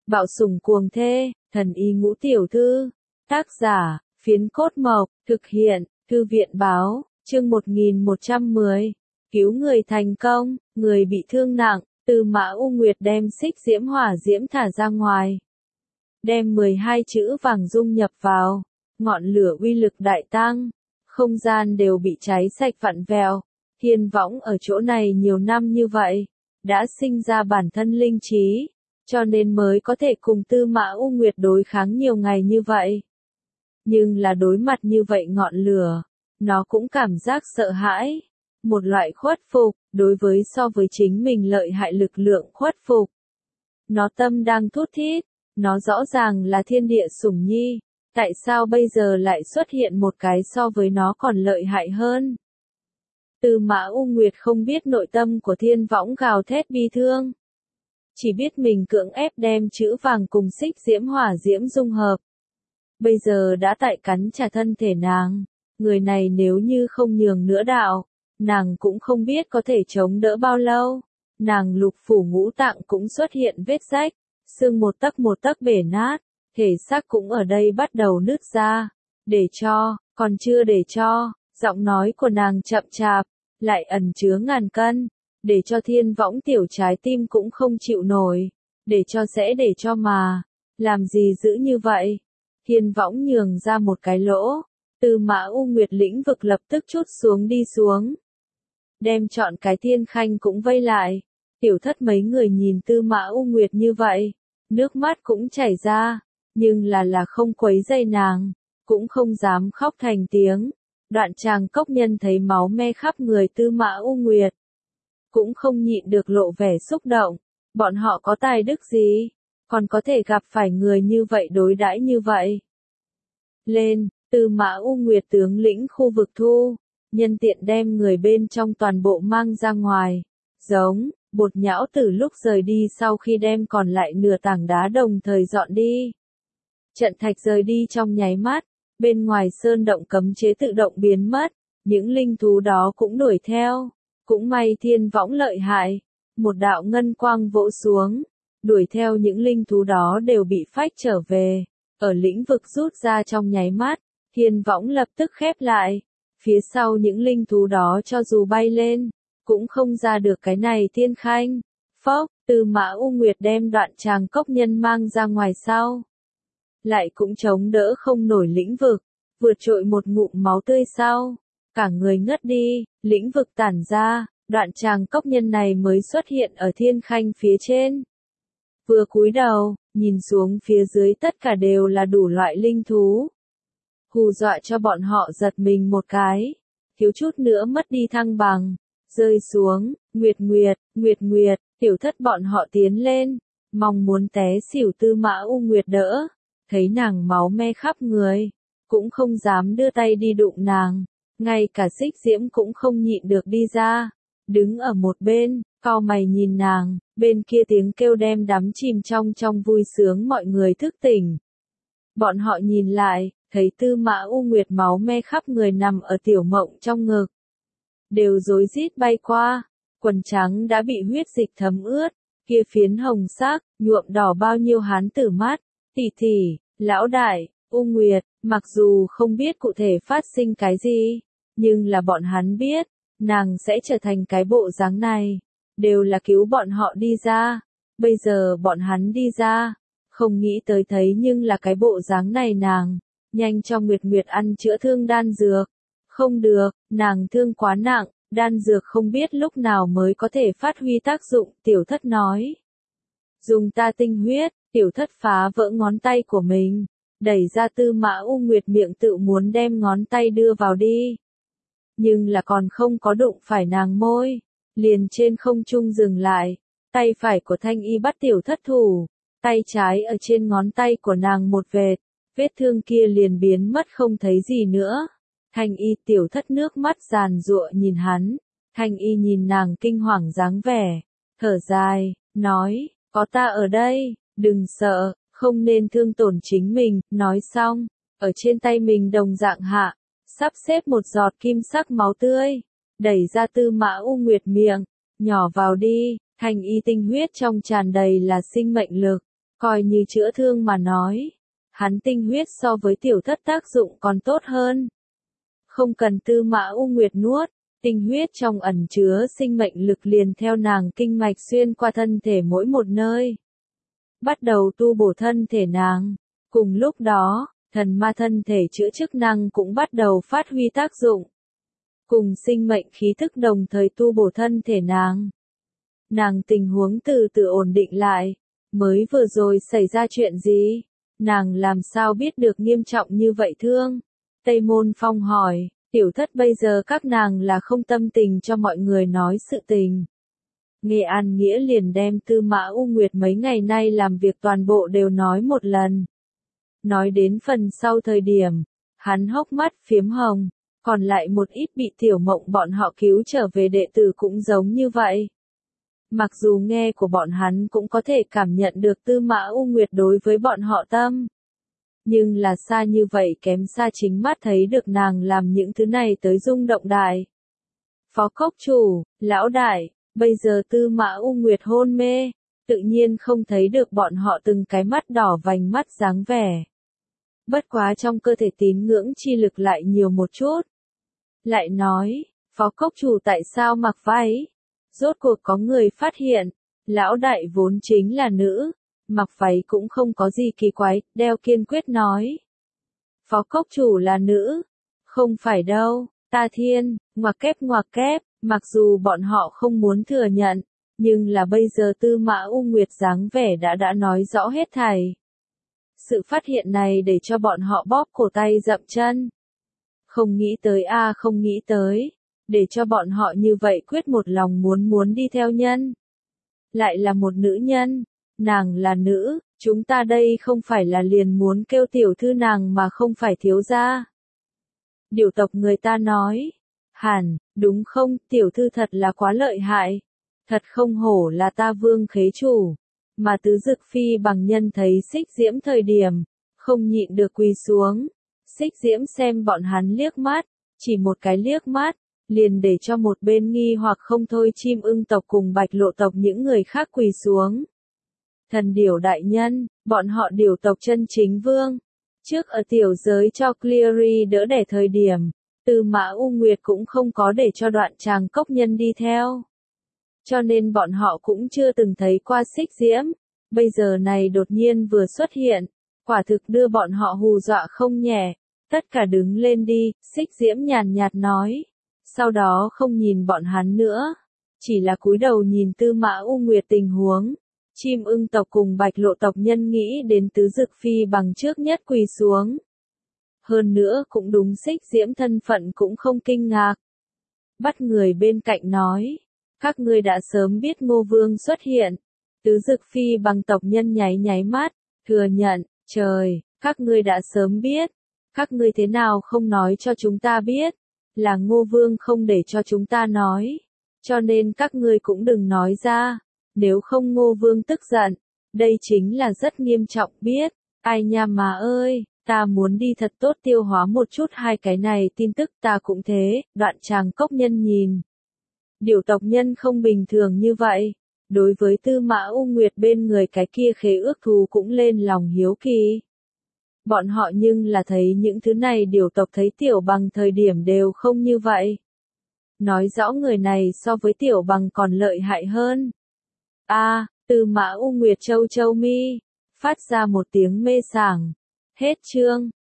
Bạo sủng cuồng thê, thần y ngũ tiểu thư. Tác giả, Phiến Cốt Mộc, thực hiện, Thư viện báo, chương 1110. Cứu người thành công, người bị thương nặng, Tư Mã U Nguyệt đem xích diễm hỏa diễm thả ra ngoài. Đem 12 chữ vàng dung nhập vào, ngọn lửa uy lực đại tăng, không gian đều bị cháy sạch vặn vẹo. Thiên Võng ở chỗ này nhiều năm như vậy, đã sinh ra bản thân linh trí, cho nên mới có thể cùng Tư Mã U Nguyệt đối kháng nhiều ngày như vậy. Nhưng là đối mặt như vậy ngọn lửa, nó cũng cảm giác sợ hãi, một loại khuất phục, đối với so với chính mình lợi hại lực lượng khuất phục. Nó tâm đang thút thít, nó rõ ràng là thiên địa sủng nhi, tại sao bây giờ lại xuất hiện một cái so với nó còn lợi hại hơn? Tư Mã U Nguyệt không biết nội tâm của Thiên Võng gào thét bi thương. Chỉ biết mình cưỡng ép đem chữ vàng cùng xích diễm hỏa diễm dung hợp. Bây giờ đã tại cắn trả thân thể nàng, người này nếu như không nhường nữa đạo, nàng cũng không biết có thể chống đỡ bao lâu. Nàng lục phủ ngũ tạng cũng xuất hiện vết rách, xương một tấc bể nát, thể xác cũng ở đây bắt đầu nứt ra. Còn chưa để cho, giọng nói của nàng chậm chạp, lại ẩn chứa ngàn cân, để cho Thiên Võng tiểu trái tim cũng không chịu nổi, để cho mà, làm gì giữ như vậy? Thiên Võng nhường ra một cái lỗ, Tư Mã U Nguyệt lĩnh vực lập tức trút xuống đi xuống. Đem trọn cái thiên khanh cũng vây lại, tiểu thất mấy người nhìn Tư Mã U Nguyệt như vậy, nước mắt cũng chảy ra, nhưng là không quấy dây nàng, cũng không dám khóc thành tiếng. Đoạn Tràng Cốc Nhân thấy máu me khắp người Tư Mã U Nguyệt, cũng không nhịn được lộ vẻ xúc động, bọn họ có tài đức gì, còn có thể gặp phải người như vậy đối đãi như vậy. Lên, Tư Mã U Nguyệt tướng lĩnh khu vực thu, nhân tiện đem người bên trong toàn bộ mang ra ngoài, giống, Bột Nhão Tử lúc rời đi sau khi đem còn lại nửa tảng đá đồng thời dọn đi. Trận thạch rời đi trong nháy mắt, bên ngoài sơn động cấm chế tự động biến mất, những linh thú đó cũng đuổi theo. Cũng may Thiên Võng lợi hại, một đạo ngân quang vỗ xuống, đuổi theo những linh thú đó đều bị phách trở về, ở lĩnh vực rút ra trong nháy mắt, Thiên Võng lập tức khép lại, phía sau những linh thú đó cho dù bay lên, cũng không ra được cái này thiên khanh. Phốc, Tư Mã U Nguyệt đem Đoạn Tràng Cốc Nhân mang ra ngoài sau, lại cũng chống đỡ không nổi lĩnh vực, vượt trội một ngụm máu tươi sau. Cả người ngất đi, lĩnh vực tản ra, Đoạn Tràng Cốc Nhân này mới xuất hiện ở thiên khanh phía trên. Vừa cúi đầu, nhìn xuống phía dưới tất cả đều là đủ loại linh thú. Hù dọa cho bọn họ giật mình một cái, thiếu chút nữa mất đi thăng bằng, rơi xuống, Nguyệt, tiểu thất bọn họ tiến lên, mong muốn té xỉu Tư Mã U Nguyệt đỡ, thấy nàng máu me khắp người, cũng không dám đưa tay đi đụng nàng. Ngay cả xích diễm cũng không nhịn được đi ra, đứng ở một bên, cau mày nhìn nàng, bên kia tiếng kêu đem đắm chìm trong vui sướng mọi người thức tỉnh. Bọn họ nhìn lại, thấy Tư Mã U Nguyệt máu me khắp người nằm ở Tiểu Mộng trong ngực. Đều rối rít bay qua, quần trắng đã bị huyết dịch thấm ướt, kia phiến hồng sắc, nhuộm đỏ bao nhiêu hán tử mắt, tỷ, lão đại, U Nguyệt, mặc dù không biết cụ thể phát sinh cái gì, nhưng là bọn hắn biết, nàng sẽ trở thành cái bộ dáng này, đều là cứu bọn họ đi ra, bây giờ bọn hắn đi ra, không nghĩ tới thấy nhưng là cái bộ dáng này nàng, nhanh cho Nguyệt ăn chữa thương đan dược, không được, nàng thương quá nặng, đan dược không biết lúc nào mới có thể phát huy tác dụng, tiểu thất nói. Dùng ta tinh huyết, tiểu thất phá vỡ ngón tay của mình, đẩy ra Tư Mã U Nguyệt miệng tự muốn đem ngón tay đưa vào đi. Nhưng là còn không có đụng phải nàng môi, liền trên không trung dừng lại, tay phải của Thanh Y bắt tiểu thất thủ, tay trái ở trên ngón tay của nàng một vết thương kia liền biến mất không thấy gì nữa. Thanh Y tiểu thất nước mắt giàn giụa nhìn hắn, Thanh Y nhìn nàng kinh hoàng dáng vẻ, thở dài, nói, có ta ở đây, đừng sợ, không nên thương tổn chính mình, nói xong, ở trên tay mình đồng dạng hạ, sắp xếp một giọt kim sắc máu tươi, đẩy ra Tư Mã U Nguyệt miệng, nhỏ vào đi, Thanh Y tinh huyết trong tràn đầy là sinh mệnh lực, Coi như chữa thương mà nói, hắn tinh huyết so với tiểu thất tác dụng còn tốt hơn. Không cần Tư Mã U Nguyệt nuốt, tinh huyết trong ẩn chứa sinh mệnh lực liền theo nàng kinh mạch xuyên qua thân thể mỗi một nơi. Bắt đầu tu bổ thân thể nàng. Cùng lúc đó, thần ma thân thể chữa chức năng cũng bắt đầu phát huy tác dụng. Cùng sinh mệnh khí thức đồng thời tu bổ thân thể nàng. Nàng tình huống từ từ ổn định lại. Mới vừa rồi xảy ra chuyện gì? Nàng làm sao biết được nghiêm trọng như vậy thương? Tây Môn Phong hỏi, tiểu thất bây giờ các nàng là không tâm tình cho mọi người nói sự tình. Nghe An Nghĩa liền đem Tư Mã U Nguyệt mấy ngày nay làm việc toàn bộ đều nói một lần. Nói đến phần sau thời điểm, hắn hốc mắt phiếm hồng, còn lại một ít bị Tiểu Mộng bọn họ cứu trở về đệ tử cũng giống như vậy. Mặc dù nghe của bọn hắn cũng có thể cảm nhận được Tư Mã U Nguyệt đối với bọn họ tâm. Nhưng là xa như vậy kém xa chính mắt thấy được nàng làm những thứ này tới rung động đại. Phó Cốc Chủ, lão đại, bây giờ Tư Mã U Nguyệt hôn mê, tự nhiên không thấy được bọn họ từng cái mắt đỏ vành mắt dáng vẻ. Bất quá trong cơ thể tín ngưỡng chi lực lại nhiều một chút. Lại nói, Phó Cốc Chủ tại sao mặc váy? Rốt cuộc có người phát hiện, lão đại vốn chính là nữ, mặc váy cũng không có gì kỳ quái, đeo kiên quyết nói. Phó Cốc Chủ là nữ, không phải đâu, ta thiên, ngoặc kép, mặc dù bọn họ không muốn thừa nhận, nhưng là bây giờ Tư Mã U Nguyệt dáng vẻ đã nói rõ hết thảy. Sự phát hiện này để cho bọn họ bóp cổ tay dậm chân. Không nghĩ tới không nghĩ tới, để cho bọn họ như vậy quyết một lòng muốn đi theo nhân. Lại là một nữ nhân, nàng là nữ, chúng ta đây không phải là liền muốn kêu tiểu thư nàng mà không phải thiếu gia. Điều tộc người ta nói, hẳn, đúng không, tiểu thư thật là quá lợi hại, thật không hổ là ta Vương Khế Chủ. Mà Tứ Dực Phi bằng nhân thấy Xích Diễm thời điểm, không nhịn được quỳ xuống. Xích Diễm xem bọn hắn liếc mắt, chỉ một cái liếc mắt, liền để cho một bên nghi hoặc không thôi Chim Ưng tộc cùng Bạch Lộ tộc những người khác quỳ xuống. Thần điểu đại nhân, bọn họ điểu tộc chân chính vương. Trước ở tiểu giới cho Cleary đỡ đẻ thời điểm, Tư Mã U Nguyệt cũng không có để cho Đoạn Tràng Cốc Nhân đi theo. Cho nên bọn họ cũng chưa từng thấy qua Xích Diễm. Bây giờ này đột nhiên vừa xuất hiện, quả thực đưa bọn họ hù dọa không nhẹ. Tất cả đứng lên đi, Xích Diễm nhàn nhạt nói. Sau đó không nhìn bọn hắn nữa, chỉ là cúi đầu nhìn Tư Mã U Nguyệt tình huống. Chim Ưng tộc cùng Bạch Lộ tộc nhân nghĩ đến Tứ Dực Phi bằng trước nhất quỳ xuống. Hơn nữa cũng đúng Xích Diễm thân phận cũng không kinh ngạc. Bắt người bên cạnh nói, các ngươi đã sớm biết Ngô Vương xuất hiện. Tứ Dực Phi bằng tộc nhân nháy mắt, thừa nhận, trời, các ngươi đã sớm biết. Các ngươi thế nào không nói cho chúng ta biết? Là Ngô Vương không để cho chúng ta nói. Cho nên các ngươi cũng đừng nói ra. Nếu không Ngô Vương tức giận. Đây chính là rất nghiêm trọng biết. Ai nha mà ơi, ta muốn đi thật tốt tiêu hóa một chút hai cái này tin tức ta cũng thế. Đoạn Tràng Cốc Nhân nhìn. Điểu tộc nhân không bình thường như vậy. Đối với Tư Mã U Nguyệt bên người cái kia khế ước thù cũng lên lòng hiếu kỳ. Bọn họ nhưng là thấy những thứ này điểu tộc thấy Tiểu Bằng thời điểm đều không như vậy. Nói rõ người này so với Tiểu Bằng còn lợi hại hơn. Tư Mã U Nguyệt châu mi, phát ra một tiếng mê sảng. Hết chương.